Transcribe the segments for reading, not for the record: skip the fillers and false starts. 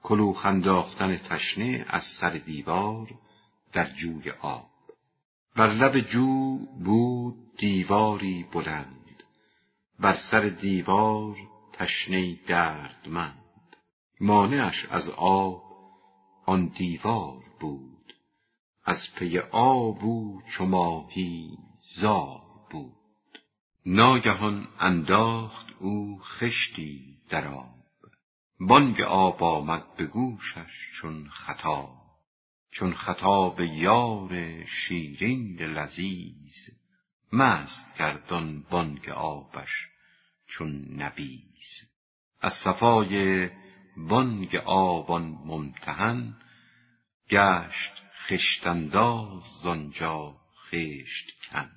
کلوخ انداختن تشنه از سر دیوار در جوی آب. بر لب جو بود دیواری بلند، بر سر دیوار تشنه دردمند. مانعش از آب آن دیوار بود، از پی آب او چو ماهی زار بود. ناگهان انداخت او خشتی در آب، بانگ آب آمد به گوشش چون خطاب. چون خطاب یار شیرین لذیذ، مست کرد آن بانگ آبش چون نبیذ. از صفای بانگ آب آن ممتحن، گشت خشت انداز زآنجا خشت کن.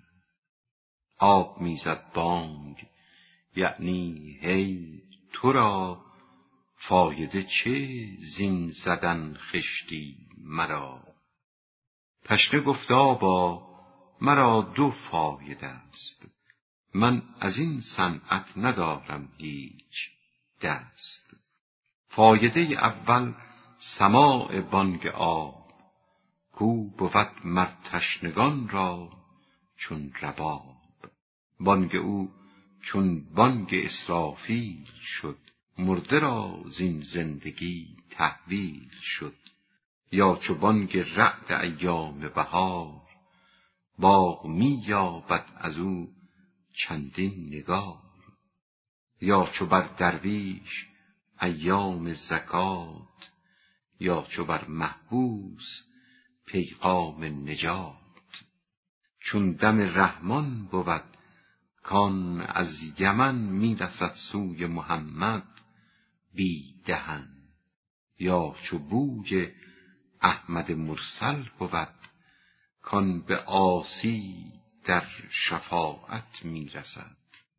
آب میزد بانگ یعنی هی تو را، فایده چه زین زدن خشتی مرا. تشنه گفت آبا مرا دو فایده است، من از این صنعت ندارم هیچ دست. فایده اول سماع بانگ آب، کو بود مر تشنگان را چون رباب. بانگ او چون بانگ اسرافیل شد، مرده را زین زندگی تحویل شد. یا چو بانگ رعد ایام بهار، باغ می یابد از او چندین نگار. یا چو بر درویش ایام زکات، یا چو بر محبوس پیغام نجات. چون دم رحمان بود کان از یمن می رسد سوی محمد بی دهن. یا چو بوی احمد مرسل بود، کان به عاصی در شفاعت می رسد.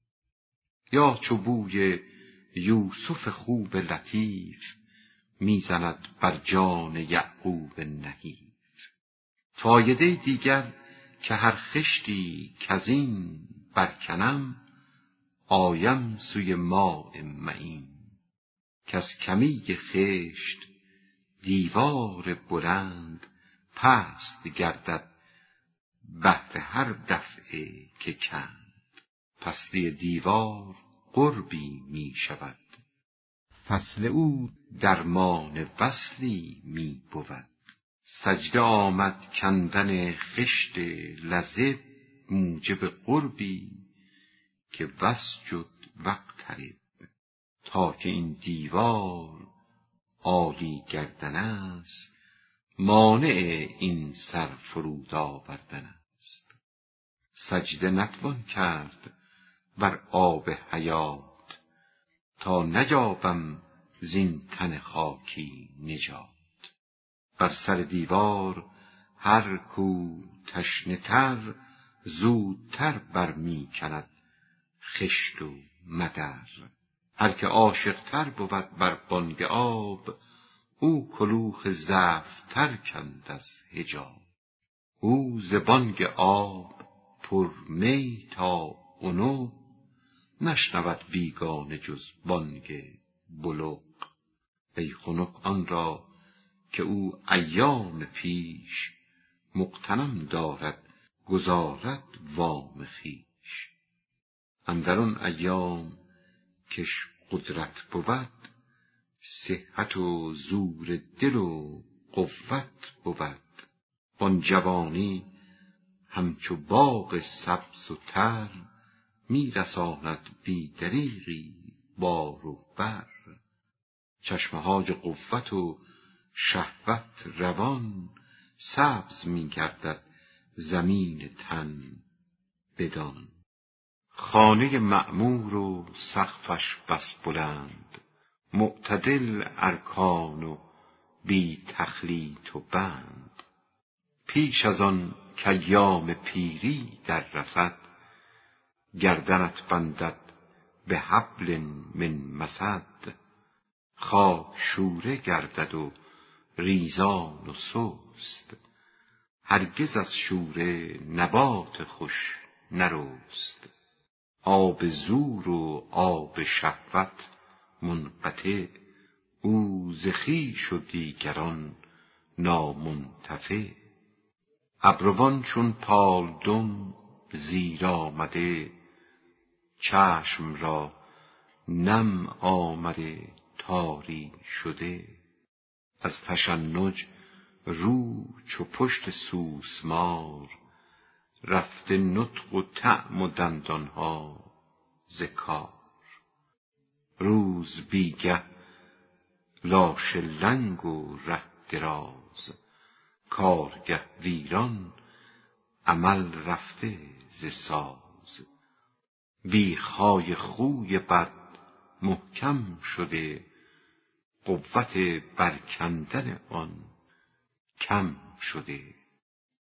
یا چو بوی یوسف خوب لطیف، می زند بر جان یعقوب نحیف. فایده دیگر که هر خشتی کزین برکنم، آیم سوی ماء معین. کز کمی خشت دیوار بلند، پست گردد بهر هر دفعه که کند. پستی دیوار قربی می شود، فصل او درمان وصلی می بود. سجده آمد کندن خشت لزب، موجب قربی که واسجد واقترب. تا که این دیوار عالی گردن است، مانع این سر فرود آوردن است. سجده نتوان کرد بر آب حیات، تا نیابم زین تن خاکی نجات. بر سر دیوار هر کو تشنه تر، زودتر بر می کند خشت و مدر. هر که عاشق تر بود بر بانگ آب، او کلوخ زفت کند از حجاب. او ز بانگ آب پر می تا عنق، نشنود بیگانه جز بانگ بلق. ای خنک آن را که او ایام پیش، مغتنم دارد گزارد وام خویش. اندر آن ایام کش قدرت بود، صحت و زور دل و قوت بود. وان جوانی همچو باغ سبز و تر، می رساند بی دریغی بار و بر. چشمه های قوت و شهوت روان، سبز می گردد زمین تن بدان. خانه معمور و سقفش بس بلند، معتدل ارکان و بی تخلیط و بند. پیش از آن کایام پیری در رسد، گردنت بندد به حبل من مسد. خاک شوره گردد و ریزان و سست، هرگز از شوره نبات خوش نرست. آب زور و آب شهوت منقطع، او ز خویش و دیگران نامنتفع. ابروان چون پالدم زیر آمده، چشم را نم آمده تاری شده. از تشنج رو چو پشت سوسمار، رفته نطق و طعم و دندانها ز کار. روز بیگه لاشه لنگ و ره دراز، کارگه ویران عمل رفته ز ساز. بیخهای خوی بد محکم شده، قوت برکندن آن کم شده.